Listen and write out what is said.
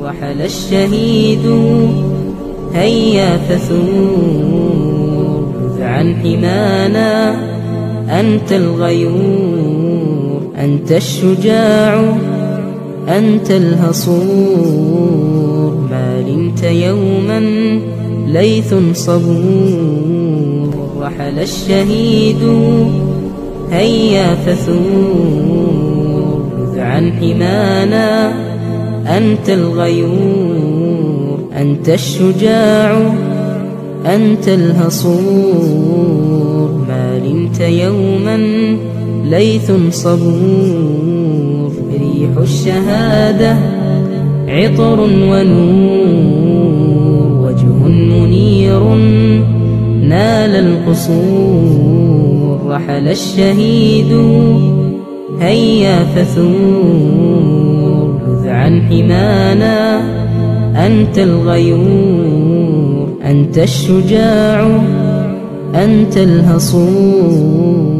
رحل الشهيد هيا فثور ذ عن حمانا أنت الغيور أنت الشجاع أنت الهصور ما لمت يوما ليث صبور رحل الشهيد هيا فثور ذ عن حمانا أنت الغيور أنت الشجاع أنت الهصور ما لمت يوما ليث صبور ريح الشهادة عطر ونور وجه منير نال القصور رحل الشهيد هيا فثور ذ عن حمانا أنت الغيور أنت الشجاع أنت الهصور